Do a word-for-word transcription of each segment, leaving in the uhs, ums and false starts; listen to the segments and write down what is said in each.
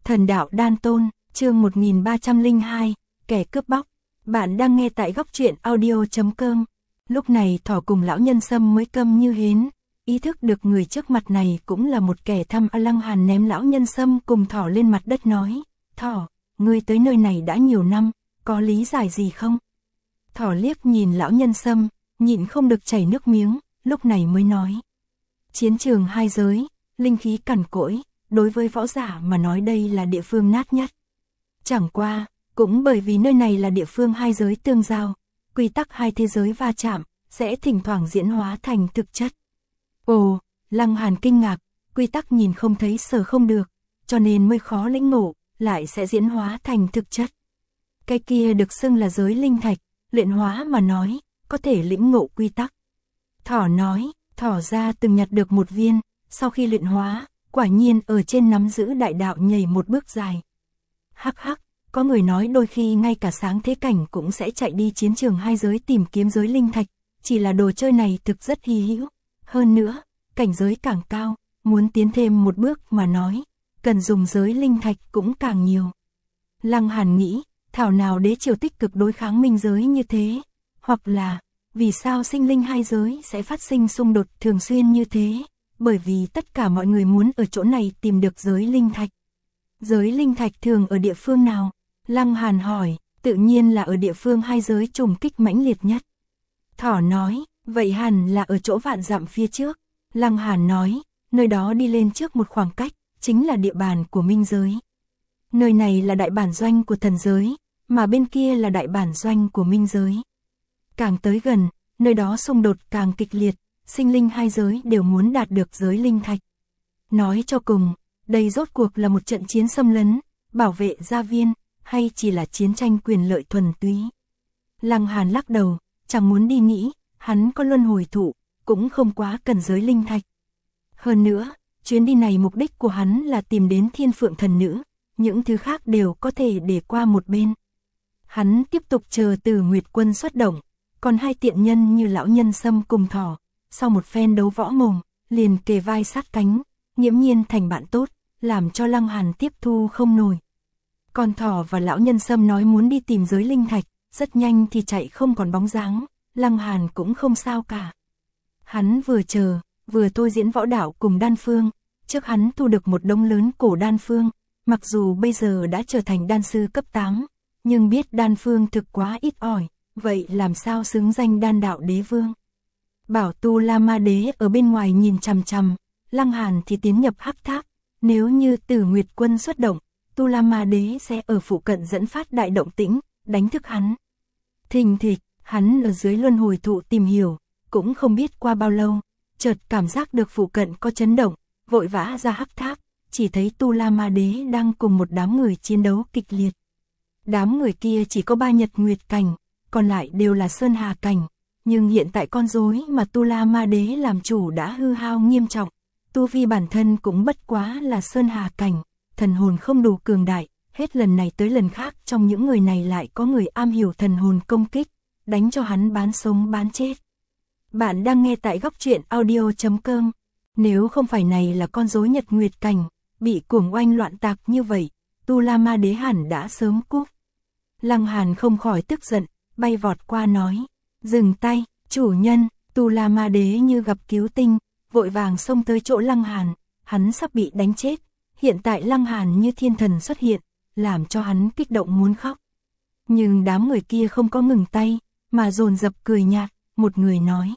Thần đạo đan tôn, chương một nghìn ba trăm lẻ hai, kẻ cướp bóc. Bạn đang nghe tại góc truyện audio chấm com. Lúc này Thỏ cùng lão nhân sâm mới câm như hến, ý thức được người trước mặt này cũng là một kẻ thăm. Lăng Hàn ném lão nhân sâm cùng Thỏ lên mặt đất nói, Thỏ, ngươi tới nơi này đã nhiều năm, có lý giải gì không? Thỏ liếc nhìn lão nhân sâm, nhịn không được chảy nước miếng, lúc này mới nói. Chiến trường hai giới, linh khí cằn cỗi, đối với võ giả mà nói đây là địa phương nát nhất. Chẳng qua, cũng bởi vì nơi này là địa phương hai giới tương giao, quy tắc hai thế giới va chạm, sẽ thỉnh thoảng diễn hóa thành thực chất. Ồ, Lăng Hàn kinh ngạc, quy tắc nhìn không thấy sờ không được, cho nên mới khó lĩnh ngộ, lại sẽ diễn hóa thành thực chất. Cái kia được xưng là giới linh thạch, luyện hóa mà nói, có thể lĩnh ngộ quy tắc. Thỏ nói, Thỏ ra từng nhặt được một viên, sau khi luyện hóa, quả nhiên ở trên nắm giữ đại đạo nhảy một bước dài. Hắc hắc, có người nói đôi khi ngay cả sáng thế cảnh cũng sẽ chạy đi chiến trường hai giới tìm kiếm giới linh thạch, chỉ là đồ chơi này thực rất hy hữu. Hơn nữa, cảnh giới càng cao, muốn tiến thêm một bước mà nói, cần dùng giới linh thạch cũng càng nhiều. Lăng Hàn nghĩ, thảo nào đế triều tích cực đối kháng minh giới như thế, hoặc là, vì sao sinh linh hai giới sẽ phát sinh xung đột thường xuyên như thế, bởi vì tất cả mọi người muốn ở chỗ này tìm được giới linh thạch. Giới linh thạch thường ở địa phương nào? Lăng Hàn hỏi, tự nhiên là ở địa phương hai giới trùng kích mãnh liệt nhất. Thỏ nói, vậy hẳn là ở chỗ vạn dặm phía trước. Lăng Hàn nói, nơi đó đi lên trước một khoảng cách, chính là địa bàn của minh giới. Nơi này là đại bản doanh của thần giới, mà bên kia là đại bản doanh của minh giới. Càng tới gần, nơi đó xung đột càng kịch liệt, sinh linh hai giới đều muốn đạt được giới linh thạch. Nói cho cùng, đây rốt cuộc là một trận chiến xâm lấn, bảo vệ gia viên, hay chỉ là chiến tranh quyền lợi thuần túy. Lăng Hàn lắc đầu, chẳng muốn đi nghĩ, hắn có luân hồi thụ, cũng không quá cần giới linh thạch. Hơn nữa, chuyến đi này mục đích của hắn là tìm đến Thiên Phượng thần nữ, những thứ khác đều có thể để qua một bên. Hắn tiếp tục chờ Từ Nguyệt Quân xuất động, còn hai tiện nhân như lão nhân sâm cùng Thỏ, sau một phen đấu võ mồm, liền kề vai sát cánh, nghiễm nhiên thành bạn tốt, làm cho Lăng Hàn tiếp thu không nổi. Còn Thỏ và lão nhân sâm nói muốn đi tìm giới linh thạch, rất nhanh thì chạy không còn bóng dáng, Lăng Hàn cũng không sao cả. Hắn vừa chờ, vừa thôi diễn võ đạo cùng đan phương, trước hắn thu được một đống lớn cổ đan phương, mặc dù bây giờ đã trở thành đan sư cấp tám, nhưng biết đan phương thực quá ít ỏi, vậy làm sao xứng danh đan đạo đế vương. Bảo Tu La Ma Đế ở bên ngoài nhìn chằm chằm, Lăng Hàn thì tiến nhập hắc tháp, nếu như Tử Nguyệt Quân xuất động, Tu La Ma Đế sẽ ở phụ cận dẫn phát đại động tĩnh, đánh thức hắn. Thình thịch, hắn ở dưới luân hồi thụ tìm hiểu, cũng không biết qua bao lâu, chợt cảm giác được phụ cận có chấn động, vội vã ra hắc tháp, chỉ thấy Tu La Ma Đế đang cùng một đám người chiến đấu kịch liệt. Đám người kia chỉ có ba nhật nguyệt cảnh, còn lại đều là sơn hà cảnh, nhưng hiện tại con rối mà Tu La Ma Đế làm chủ đã hư hao nghiêm trọng, tu vi bản thân cũng bất quá là sơn hà cảnh, thần hồn không đủ cường đại, hết lần này tới lần khác trong những người này lại có người am hiểu thần hồn công kích, đánh cho hắn bán sống bán chết. Bạn đang nghe tại góc truyện audio chấm com. Nếu không phải này là con rối nhật nguyệt cảnh, bị cuồng oanh loạn tạc như vậy, Tu La Ma Đế hẳn đã sớm cút. Lăng Hàn không khỏi tức giận, bay vọt qua nói, dừng tay, chủ nhân. Tu La Ma Đế như gặp cứu tinh, vội vàng xông tới chỗ Lăng Hàn, hắn sắp bị đánh chết, hiện tại Lăng Hàn như thiên thần xuất hiện, làm cho hắn kích động muốn khóc. Nhưng đám người kia không có ngừng tay, mà dồn dập cười nhạt, một người nói,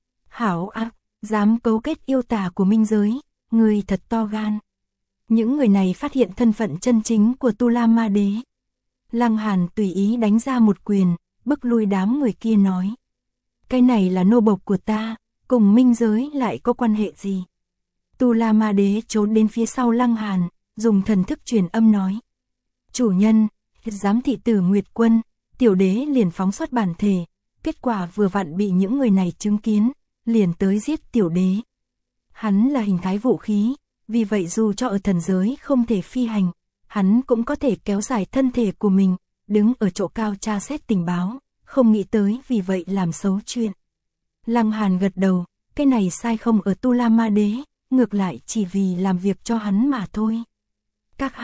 hảo ác, dám cấu kết yêu tà của minh giới, người thật to gan. Những người này phát hiện thân phận chân chính của Tu La Ma Đế. Lăng Hàn tùy ý đánh ra một quyền, bức lui đám người kia nói, cái này là nô bộc của ta, cùng minh giới lại có quan hệ gì? Tu La Ma Đế trốn đến phía sau Lăng Hàn, dùng thần thức truyền âm nói, chủ nhân, giám thị Tử Nguyệt Quân, tiểu đế liền phóng xuất bản thể, kết quả vừa vặn bị những người này chứng kiến, liền tới giết tiểu đế. Hắn là hình thái vũ khí, vì vậy dù cho ở thần giới không thể phi hành, hắn cũng có thể kéo dài thân thể của mình, đứng ở chỗ cao tra xét tình báo, không nghĩ tới vì vậy làm xấu chuyện. Lăng Hàn gật đầu, cái này sai không ở Tu La Ma Đế, ngược lại chỉ vì làm việc cho hắn mà thôi. Các hạ,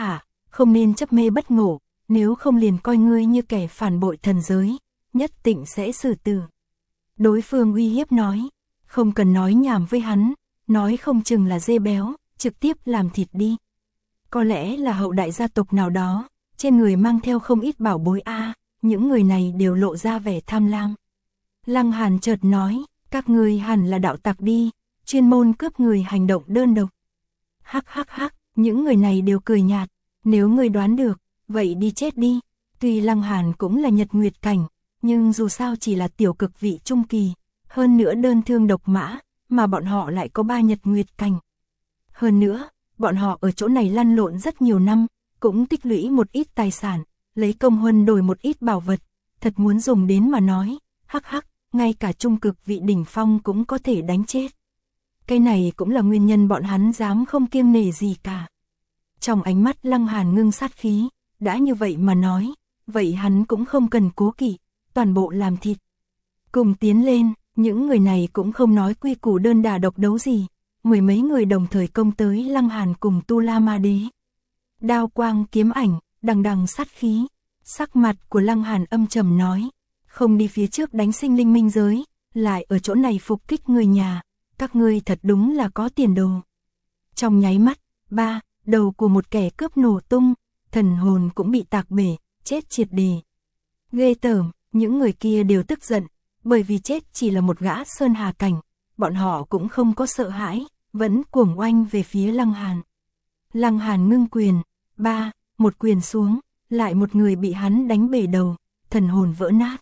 không nên chấp mê bất ngộ, nếu không liền coi ngươi như kẻ phản bội thần giới, nhất định sẽ xử tử. Đối phương uy hiếp nói, không cần nói nhảm với hắn, nói không chừng là dê béo, trực tiếp làm thịt đi. Có lẽ là hậu đại gia tộc nào đó, trên người mang theo không ít bảo bối a, những người này đều lộ ra vẻ tham lam. Lăng Hàn chợt nói, các ngươi hẳn là đạo tặc đi, chuyên môn cướp người hành động đơn độc. Hắc hắc hắc, những người này đều cười nhạt, nếu ngươi đoán được, vậy đi chết đi. Tuy Lăng Hàn cũng là nhật nguyệt cảnh, nhưng dù sao chỉ là tiểu cực vị trung kỳ, hơn nữa đơn thương độc mã, mà bọn họ lại có ba nhật nguyệt cảnh. Hơn nữa, bọn họ ở chỗ này lăn lộn rất nhiều năm, cũng tích lũy một ít tài sản, lấy công huân đổi một ít bảo vật, thật muốn dùng đến mà nói, hắc hắc, ngay cả trung cực vị đỉnh phong cũng có thể đánh chết. Cái này cũng là nguyên nhân bọn hắn dám không kiêng nể gì cả. Trong ánh mắt Lăng Hàn ngưng sát khí, đã như vậy mà nói, vậy hắn cũng không cần cố kỵ, toàn bộ làm thịt. Cùng tiến lên, những người này cũng không nói quy củ đơn đả độc đấu gì, mười mấy người đồng thời công tới Lăng Hàn cùng Tu La Ma Đế. Đao quang kiếm ảnh, đằng đằng sát khí, sắc mặt của Lăng Hàn âm trầm nói, không đi phía trước đánh sinh linh minh giới, lại ở chỗ này phục kích người nhà, các ngươi thật đúng là có tiền đồ. Trong nháy mắt, ba, đầu của một kẻ cướp nổ tung, thần hồn cũng bị tạc bể, chết triệt đề. Ghê tởm, những người kia đều tức giận, bởi vì chết chỉ là một gã sơn hà cảnh, bọn họ cũng không có sợ hãi, vẫn cuồng oanh về phía Lăng Hàn. Lăng Hàn ngưng quyền, ba, một quyền xuống, lại một người bị hắn đánh bể đầu, thần hồn vỡ nát.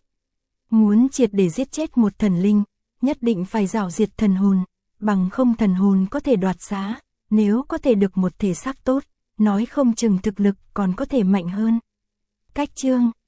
Muốn triệt để giết chết một thần linh, nhất định phải rào diệt thần hồn, bằng không thần hồn có thể đoạt xá, nếu có thể được một thể xác tốt, nói không chừng thực lực còn có thể mạnh hơn. Cách chương